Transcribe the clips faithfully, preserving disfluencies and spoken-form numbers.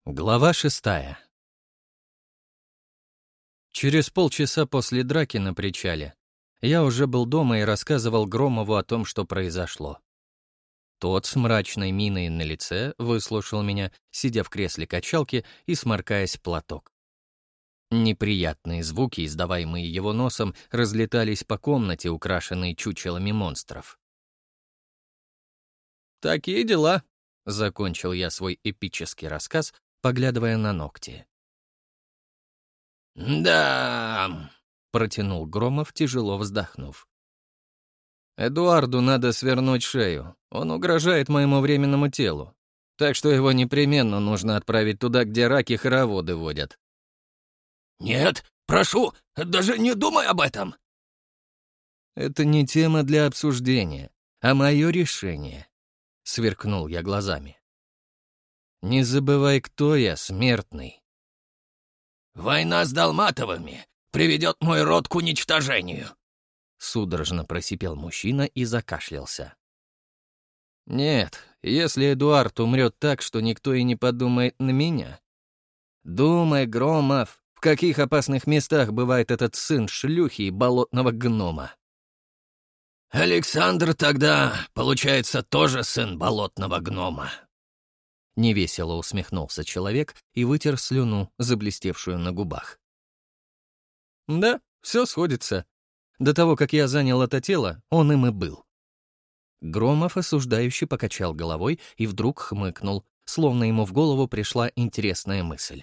Глава шестая. Через полчаса после драки на причале я уже был дома и рассказывал Громову о том, что произошло. Тот с мрачной миной на лице выслушал меня, сидя в кресле качалки и сморкаясь в платок. Неприятные звуки, издаваемые его носом, разлетались по комнате, украшенной чучелами монстров. «Такие дела», — закончил я свой эпический рассказ, поглядывая на ногти. «Да...» — протянул Громов, тяжело вздохнув. «Эдуарду надо свернуть шею. Он угрожает моему временному телу. Так что его непременно нужно отправить туда, где раки хороводы водят». «Нет, прошу, даже не думай об этом!» «Это не тема для обсуждения, а мое решение», — сверкнул я глазами. «Не забывай, кто я, смертный». «Война с Долматовыми приведет мой род к уничтожению», — судорожно просипел мужчина и закашлялся. «Нет, если Эдуард умрет так, что никто и не подумает на меня. Думай, Громов, в каких опасных местах бывает этот сын шлюхи и болотного гнома». «Александр тогда, получается, тоже сын болотного гнома». Невесело усмехнулся человек и вытер слюну, заблестевшую на губах. «Да, все сходится. До того, как я занял это тело, он им и был». Громов осуждающе покачал головой и вдруг хмыкнул, словно ему в голову пришла интересная мысль.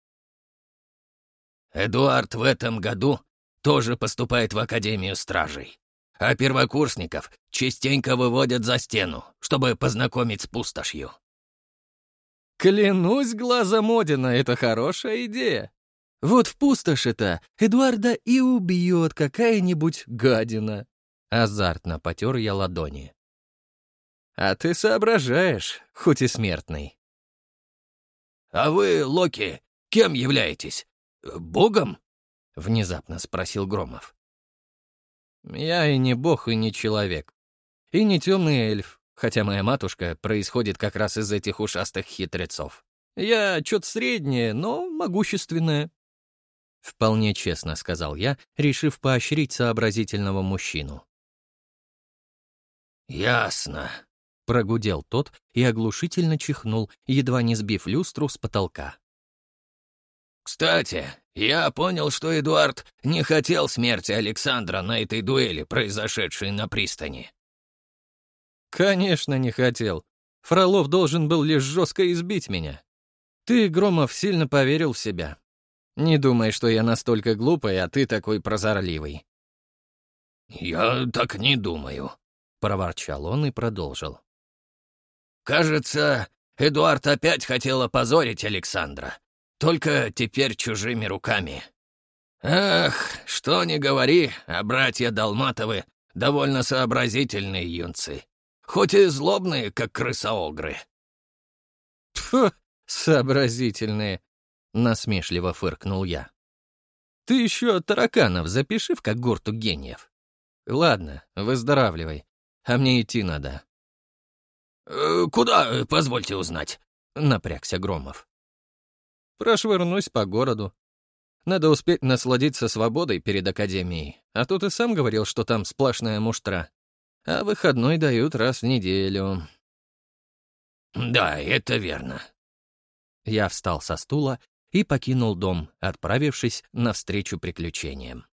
«Эдуард в этом году тоже поступает в Академию Стражей, а первокурсников частенько выводят за стену, чтобы познакомить с пустошью». «Клянусь глазом Одина, это хорошая идея. Вот в пустоши-то Эдуарда и убьет какая-нибудь гадина». Азартно потер я ладони. «А ты соображаешь, хоть и смертный». «А вы, Локи, кем являетесь? Богом?» — внезапно спросил Громов. «Я и не бог, и не человек. И не темный эльф, хотя моя матушка происходит как раз из этих ушастых хитрецов. Я чё-то среднее, но могущественное». Вполне честно сказал я, решив поощрить сообразительного мужчину. «Ясно», — прогудел тот и оглушительно чихнул, едва не сбив люстру с потолка. «Кстати, я понял, что Эдуард не хотел смерти Александра на этой дуэли, произошедшей на пристани». «Конечно, не хотел. Фролов должен был лишь жестко избить меня. Ты, Громов, сильно поверил в себя. Не думай, что я настолько глупый, а ты такой прозорливый». «Я так не думаю», — проворчал он и продолжил. «Кажется, Эдуард опять хотел опозорить Александра, только теперь чужими руками. Ах, что ни говори, а братья Долматовы довольно сообразительные юнцы, хоть и злобные, как крысоогры». «Тьфу, сообразительные», — насмешливо фыркнул я. «Ты еще тараканов запиши в когорту гениев. Ладно, выздоравливай, а мне идти надо». «Э, «Куда, позвольте узнать?» — напрягся Громов. «Прошвырнусь по городу. Надо успеть насладиться свободой перед академией, а то ты сам говорил, что там сплошная муштра. А выходной дают раз в неделю». «Да, это верно». Я встал со стула и покинул дом, отправившись навстречу приключениям.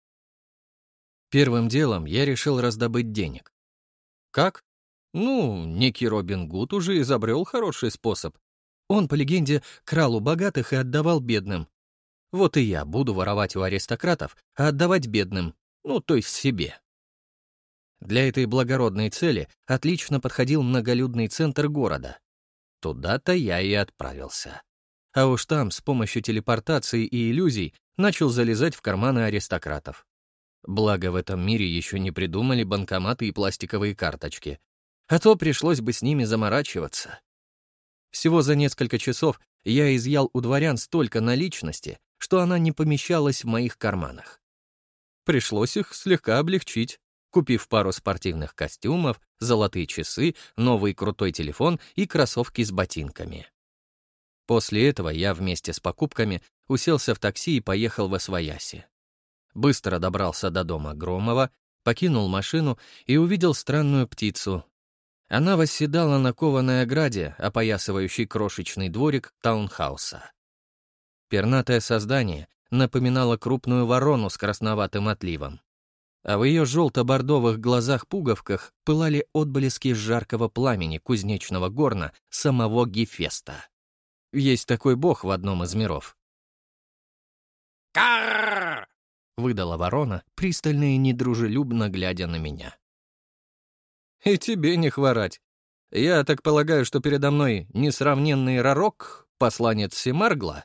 Первым делом я решил раздобыть денег. Как? Ну, некий Робин Гуд уже изобрел хороший способ. Он, по легенде, крал у богатых и отдавал бедным. Вот и я буду воровать у аристократов, а отдавать бедным, ну, то есть себе. Для этой благородной цели отлично подходил многолюдный центр города. Туда-то я и отправился. А уж там с помощью телепортации и иллюзий начал залезать в карманы аристократов. Благо в этом мире еще не придумали банкоматы и пластиковые карточки, а то пришлось бы с ними заморачиваться. Всего за несколько часов я изъял у дворян столько наличности, что она не помещалась в моих карманах. Пришлось их слегка облегчить, купив пару спортивных костюмов, золотые часы, новый крутой телефон и кроссовки с ботинками. После этого я вместе с покупками уселся в такси и поехал в Освояси. Быстро добрался до дома Громова, покинул машину и увидел странную птицу. Она восседала на кованой ограде, опоясывающей крошечный дворик таунхауса. Пернатое создание напоминало крупную ворону с красноватым отливом, а в ее желто-бордовых глазах-пуговках пылали отблески жаркого пламени кузнечного горна самого Гефеста. Есть такой бог в одном из миров. «Карр!» — выдала ворона, пристально и недружелюбно глядя на меня. «И тебе не хворать. Я так полагаю, что передо мной несравненный Ророк, посланец Семаргла?»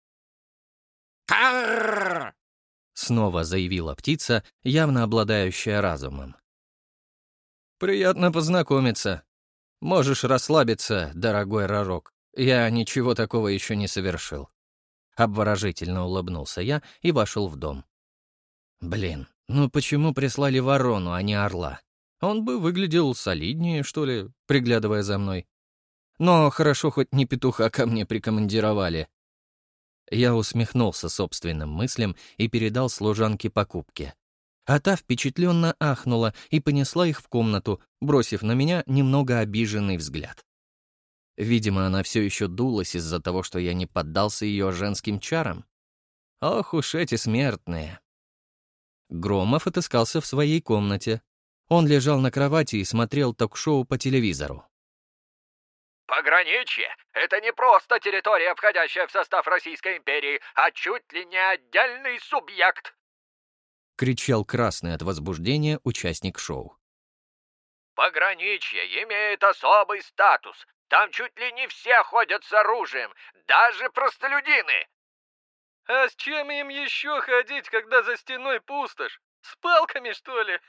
«Карр!» — снова заявила птица, явно обладающая разумом. «Приятно познакомиться. Можешь расслабиться, дорогой Ророк. Я ничего такого еще не совершил». Обворожительно улыбнулся я и вошел в дом. Блин, ну почему прислали ворону, а не орла? Он бы выглядел солиднее, что ли, приглядывая за мной. Но хорошо, хоть не петуха ко мне прикомандировали. Я усмехнулся собственным мыслям и передал служанке покупки. А та впечатленно ахнула и понесла их в комнату, бросив на меня немного обиженный взгляд. Видимо, она все еще дулась из-за того, что я не поддался ее женским чарам. Ох уж эти смертные. Громов отыскался в своей комнате. Он лежал на кровати и смотрел ток-шоу по телевизору. «Пограничье — это не просто территория, входящая в состав Российской империи, а чуть ли не отдельный субъект!» — кричал красный от возбуждения участник шоу. «Пограничье имеет особый статус. Там чуть ли не все ходят с оружием, даже простолюдины!» «А с чем им еще ходить, когда за стеной пустошь? С палками, что ли?»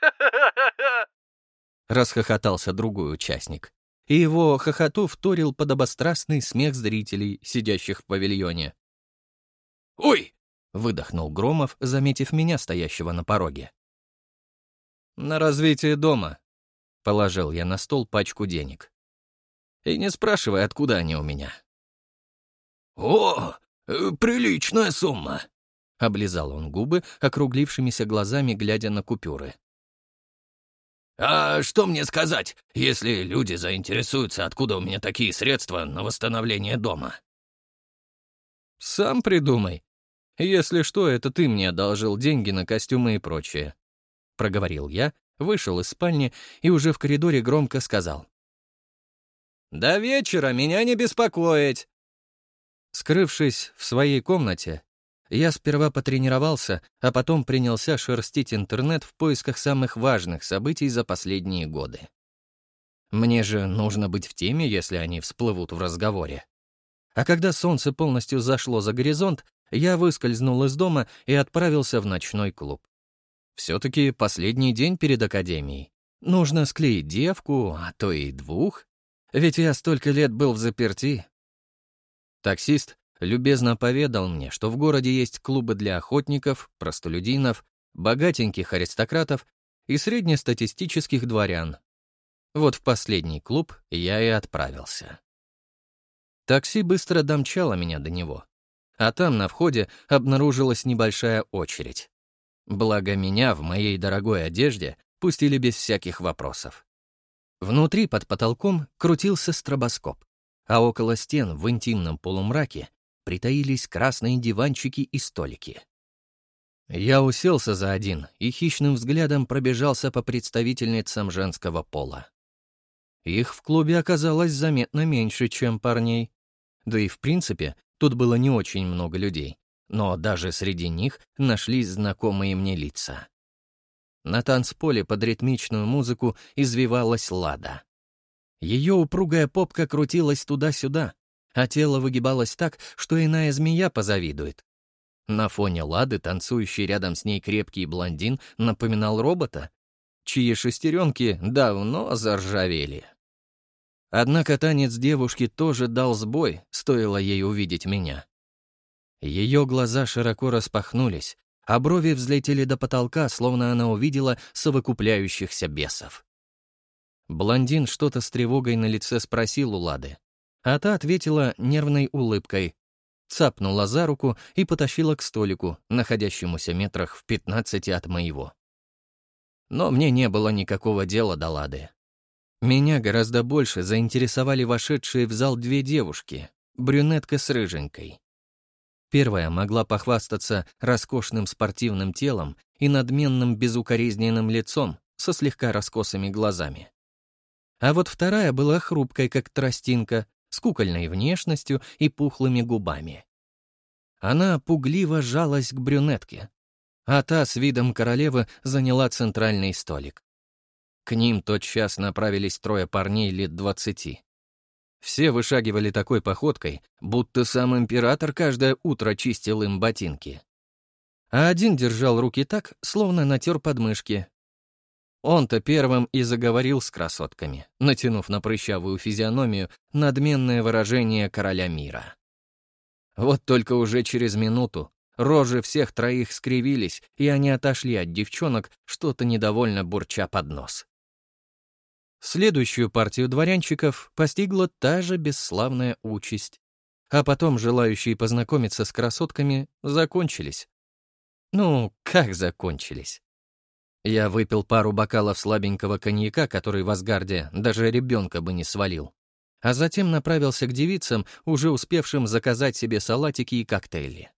Расхохотался другой участник. И его хохоту вторил подобострастный смех зрителей, сидящих в павильоне. «Ой!» — выдохнул Громов, заметив меня, стоящего на пороге. «На развитие дома», — положил я на стол пачку денег. «И не спрашивай, откуда они у меня». «О, э, приличная сумма!» — облизал он губы, округлившимися глазами, глядя на купюры. «А что мне сказать, если люди заинтересуются, откуда у меня такие средства на восстановление дома?» «Сам придумай. Если что, это ты мне одолжил деньги на костюмы и прочее», — проговорил я, вышел из спальни и уже в коридоре громко сказал. «До вечера меня не беспокоить!» Скрывшись в своей комнате, я сперва потренировался, а потом принялся шерстить интернет в поисках самых важных событий за последние годы. Мне же нужно быть в теме, если они всплывут в разговоре. А когда солнце полностью зашло за горизонт, я выскользнул из дома и отправился в ночной клуб. Все-таки последний день перед академией. Нужно склеить девку, а то и двух. Ведь я столько лет был взаперти. Таксист любезно поведал мне, что в городе есть клубы для охотников, простолюдинов, богатеньких аристократов и среднестатистических дворян. Вот в последний клуб я и отправился. Такси быстро домчало меня до него, а там на входе обнаружилась небольшая очередь. Благо меня в моей дорогой одежде пустили без всяких вопросов. Внутри под потолком крутился стробоскоп, а около стен в интимном полумраке притаились красные диванчики и столики. Я уселся за один и хищным взглядом пробежался по представительницам женского пола. Их в клубе оказалось заметно меньше, чем парней. Да и в принципе тут было не очень много людей, но даже среди них нашлись знакомые мне лица. На танцполе под ритмичную музыку извивалась Лада. Ее упругая попка крутилась туда-сюда, а тело выгибалось так, что иная змея позавидует. На фоне Лады танцующий рядом с ней крепкий блондин напоминал робота, чьи шестеренки давно заржавели. Однако танец девушки тоже дал сбой, стоило ей увидеть меня. Ее глаза широко распахнулись, а брови взлетели до потолка, словно она увидела совокупляющихся бесов. Блондин что-то с тревогой на лице спросил у Лады, А та ответила нервной улыбкой, цапнула за руку и потащила к столику, находящемуся метрах в пятнадцати от моего. Но мне не было никакого дела до Лады. Меня гораздо больше заинтересовали вошедшие в зал две девушки, брюнетка с рыженькой. Первая могла похвастаться роскошным спортивным телом и надменным безукоризненным лицом со слегка раскосыми глазами. А вот вторая была хрупкой, как тростинка, с кукольной внешностью и пухлыми губами. Она пугливо жалась к брюнетке, а та с видом королевы заняла центральный столик. К ним тотчас направились трое парней лет двадцати. Все вышагивали такой походкой, будто сам император каждое утро чистил им ботинки. А один держал руки так, словно натер подмышки. Он-то первым и заговорил с красотками, натянув на прыщавую физиономию надменное выражение короля мира. Вот только уже через минуту рожи всех троих скривились, и они отошли от девчонок, что-то недовольно бурча под нос. Следующую партию дворянчиков постигла та же бесславная участь. А потом желающие познакомиться с красотками закончились. Ну, как закончились? Я выпил пару бокалов слабенького коньяка, который в Асгарде даже ребенка бы не свалил, а затем направился к девицам, уже успевшим заказать себе салатики и коктейли.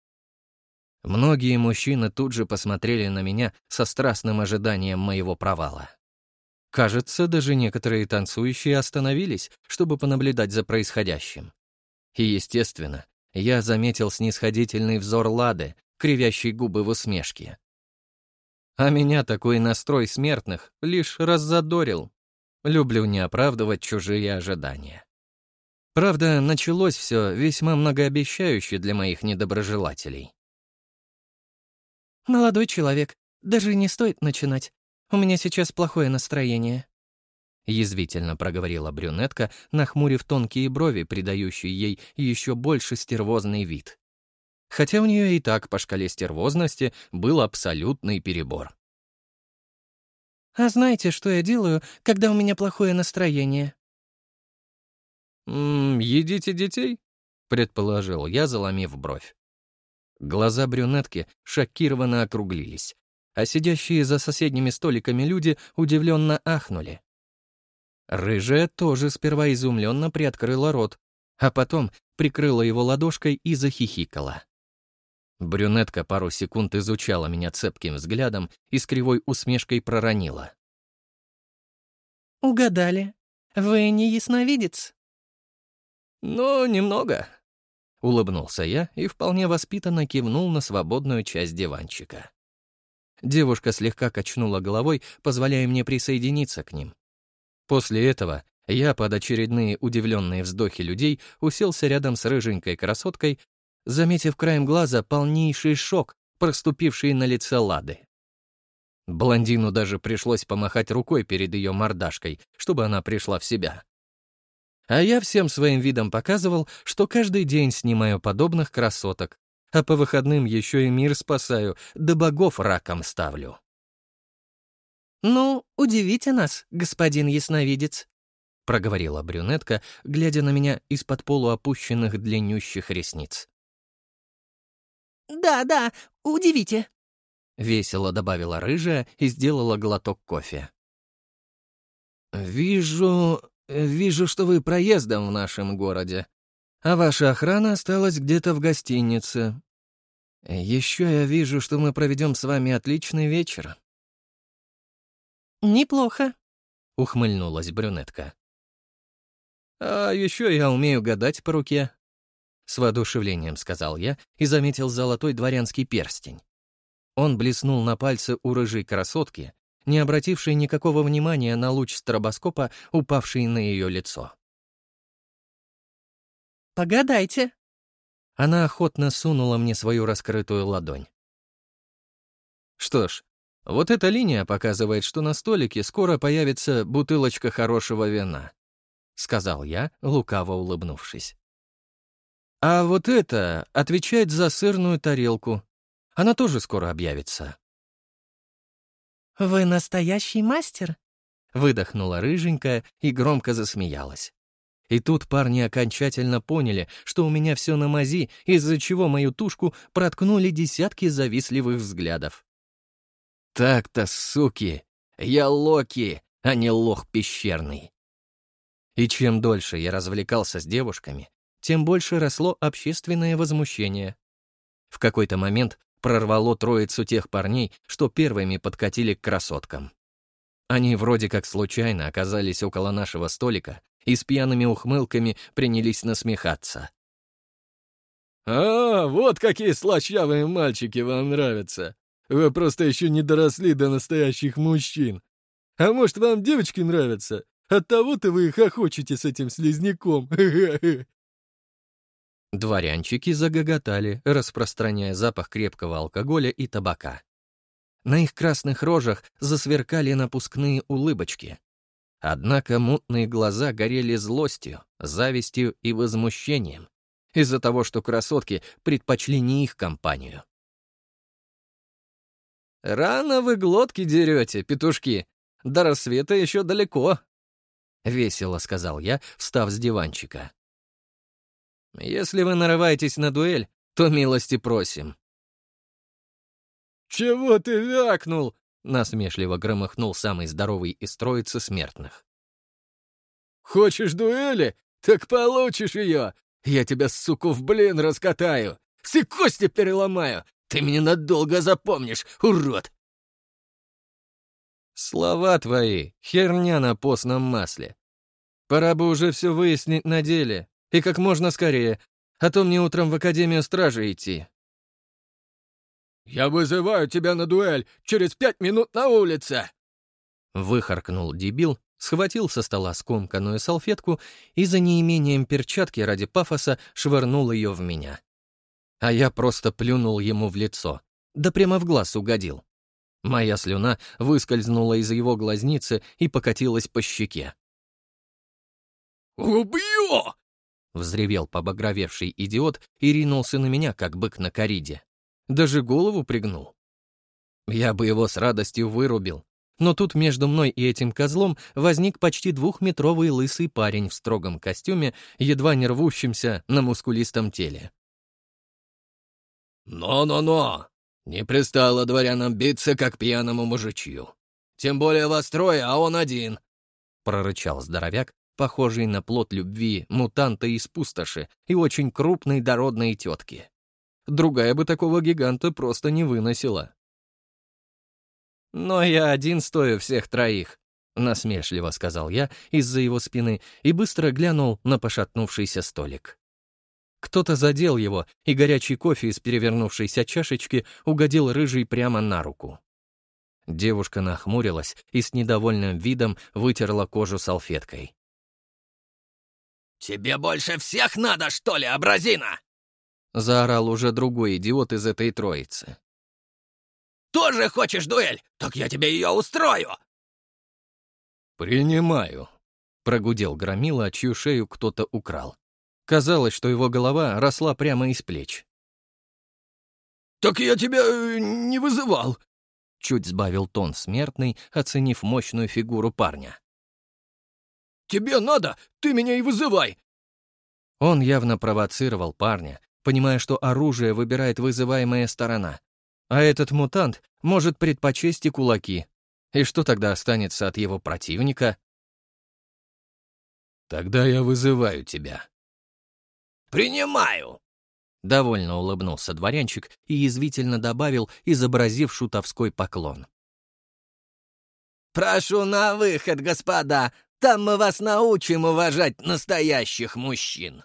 Многие мужчины тут же посмотрели на меня со страстным ожиданием моего провала. Кажется, даже некоторые танцующие остановились, чтобы понаблюдать за происходящим. И, естественно, я заметил снисходительный взор Лады, кривящий губы в усмешке. А меня такой настрой смертных лишь раззадорил. Люблю не оправдывать чужие ожидания. Правда, началось все весьма многообещающе для моих недоброжелателей. «Молодой человек, даже не стоит начинать. У меня сейчас плохое настроение», — язвительно проговорила брюнетка, нахмурив тонкие брови, придающие ей еще больше стервозный вид. Хотя у нее и так по шкале стервозности был абсолютный перебор. «А знаете, что я делаю, когда у меня плохое настроение?» «М-м, едите детей?» — предположил я, заломив бровь. Глаза брюнетки шокированно округлились, а сидящие за соседними столиками люди удивленно ахнули. Рыжая тоже сперва изумленно приоткрыла рот, а потом прикрыла его ладошкой и захихикала. Брюнетка пару секунд изучала меня цепким взглядом и с кривой усмешкой проронила. «Угадали. Вы не ясновидец?» «Ну, немного», — улыбнулся я и вполне воспитанно кивнул на свободную часть диванчика. Девушка слегка качнула головой, позволяя мне присоединиться к ним. После этого я под очередные удивленные вздохи людей уселся рядом с рыженькой красоткой, заметив краем глаза полнейший шок, проступивший на лице Лады. Блондину даже пришлось помахать рукой перед ее мордашкой, чтобы она пришла в себя. А я всем своим видом показывал, что каждый день снимаю подобных красоток, а по выходным еще и мир спасаю, да богов раком ставлю. «Ну, удивите нас, господин ясновидец», — проговорила брюнетка, глядя на меня из-под полуопущенных длиннющих ресниц. «Да-да, удивите», — весело добавила рыжая и сделала глоток кофе. «Вижу... вижу, что вы проездом в нашем городе, а ваша охрана осталась где-то в гостинице. Еще я вижу, что мы проведем с вами отличный вечер». «Неплохо», — ухмыльнулась брюнетка. «А еще я умею гадать по руке», — с воодушевлением сказал я и заметил золотой дворянский перстень. Он блеснул на пальце у рыжей красотки, не обратившей никакого внимания на луч стробоскопа, упавший на ее лицо. «Погадайте». Она охотно сунула мне свою раскрытую ладонь. Что ж, вот эта линия показывает, что на столике скоро появится бутылочка хорошего вина, — сказал я, лукаво улыбнувшись. А вот это отвечает за сырную тарелку. Она тоже скоро объявится. «Вы настоящий мастер?» — выдохнула рыженькая и громко засмеялась. И тут парни окончательно поняли, что у меня все на мази, из-за чего мою тушку проткнули десятки завистливых взглядов. Так-то, суки, я Локи, а не лох пещерный. И чем дольше я развлекался с девушками, тем больше росло общественное возмущение. В какой-то момент прорвало троицу тех парней, что первыми подкатили к красоткам. Они вроде как случайно оказались около нашего столика и с пьяными ухмылками принялись насмехаться. «А, вот какие слащавые мальчики вам нравятся! Вы просто еще не доросли до настоящих мужчин! А может, вам девочки нравятся? Оттого-то вы хохочете с этим слизняком!» Дворянчики загоготали, распространяя запах крепкого алкоголя и табака. На их красных рожах засверкали напускные улыбочки. Однако мутные глаза горели злостью, завистью и возмущением из-за того, что красотки предпочли не их компанию. «Рано вы глотки дерете, петушки. До рассвета еще далеко», — весело сказал я, встав с диванчика. «Если вы нарываетесь на дуэль, то милости просим». «Чего ты вякнул?» — насмешливо громыхнул самый здоровый из троицы смертных. «Хочешь дуэли? Так получишь ее! Я тебя, суку, в блин раскатаю! Все кости переломаю! Ты меня надолго запомнишь, урод!» «Слова твои — херня на постном масле. Пора бы уже все выяснить на деле, и как можно скорее, а то мне утром в Академию Стражи идти». «Я вызываю тебя на дуэль через пять минут на улице!» Выхаркнул дебил, схватил со стола скомканную салфетку и за неимением перчатки ради пафоса швырнул ее в меня. А я просто плюнул ему в лицо, да прямо в глаз угодил. Моя слюна выскользнула из его глазницы и покатилась по щеке. «Убью!» — взревел побагровевший идиот и ринулся на меня, как бык на кориде. Даже голову пригнул. Я бы его с радостью вырубил, но тут между мной и этим козлом возник почти двухметровый лысый парень в строгом костюме, едва не рвущимся на мускулистом теле. «Но-но-но! Не пристало дворянам биться, как пьяному мужичью. Тем более вас трое, а он один!» — прорычал здоровяк, похожий на плод любви мутанта из пустоши и очень крупной дородной тетки. Другая бы такого гиганта просто не выносила. «Но я один стою всех троих», — насмешливо сказал я из-за его спины и быстро глянул на пошатнувшийся столик. Кто-то задел его, и горячий кофе из перевернувшейся чашечки угодил рыжий прямо на руку. Девушка нахмурилась и с недовольным видом вытерла кожу салфеткой. «Тебе больше всех надо, что ли, абразина?» — заорал уже другой идиот из этой троицы. «Тоже хочешь дуэль? Так я тебе ее устрою!» «Принимаю», — прогудел громила, чью шею кто-то украл. Казалось, что его голова росла прямо из плеч. «Так я тебя э, не вызывал!» — чуть сбавил тон смертный, оценив мощную фигуру парня. «Тебе надо, ты меня и вызывай!» Он явно провоцировал парня, понимая, что оружие выбирает вызываемая сторона. А этот мутант может предпочесть и кулаки. И что тогда останется от его противника? «Тогда я вызываю тебя». «Принимаю!» Довольно улыбнулся дворянчик и язвительно добавил, изобразив шутовской поклон. «Прошу на выход, господа! Там мы вас научим уважать настоящих мужчин!»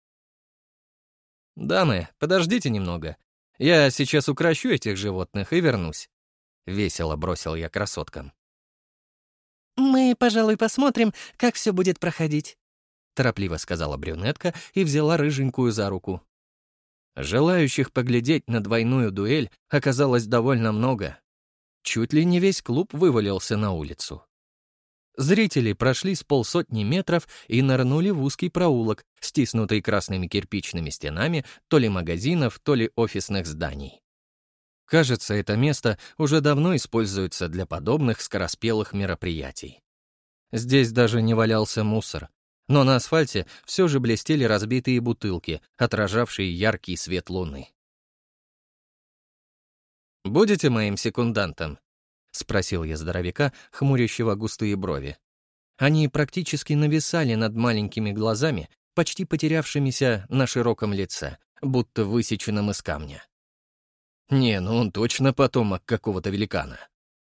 «Дамы, подождите немного. Я сейчас укрощу этих животных и вернусь», — весело бросил я красоткам. «Мы, пожалуй, посмотрим, как все будет проходить», — торопливо сказала брюнетка и взяла рыженькую за руку. Желающих поглядеть на двойную дуэль оказалось довольно много. Чуть ли не весь клуб вывалился на улицу. Зрители прошли с полсотни метров и нырнули в узкий проулок, стиснутый красными кирпичными стенами то ли магазинов, то ли офисных зданий. Кажется, это место уже давно используется для подобных скороспелых мероприятий. Здесь даже не валялся мусор, Но на асфальте все же блестели разбитые бутылки, отражавшие яркий свет луны. «Будете моим секундантом?» — спросил я здоровяка, хмурящего густые брови. Они практически нависали над маленькими глазами, почти потерявшимися на широком лице, будто высеченном из камня. Не, ну он точно потомок какого-то великана.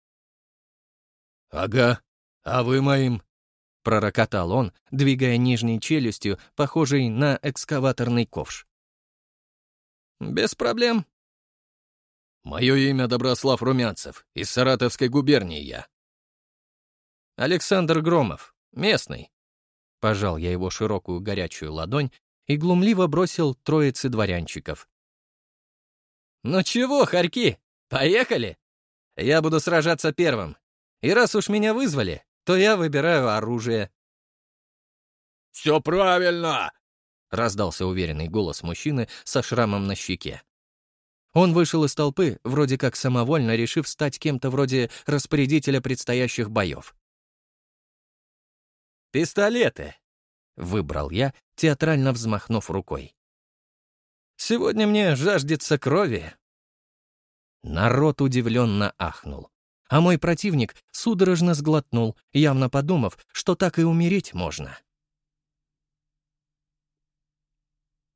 «Ага, а вы моим?» — пророкотал он, двигая нижней челюстью, похожей на экскаваторный ковш. «Без проблем». «Мое имя Доброслав Румянцев, из Саратовской губернии я». «Александр Громов, местный». Пожал я его широкую горячую ладонь и глумливо бросил троице дворянчиков. «Ну чего, хорьки, поехали? Я буду сражаться первым. И раз уж меня вызвали, то я выбираю оружие». «Все правильно!» — раздался уверенный голос мужчины со шрамом на щеке. Он вышел из толпы, вроде как самовольно решив стать кем-то вроде распорядителя предстоящих боев. «Пистолеты!» — выбрал я, театрально взмахнув рукой. «Сегодня мне жаждется крови». Народ удивленно ахнул, а мой противник судорожно сглотнул, явно подумав, что так и умереть можно.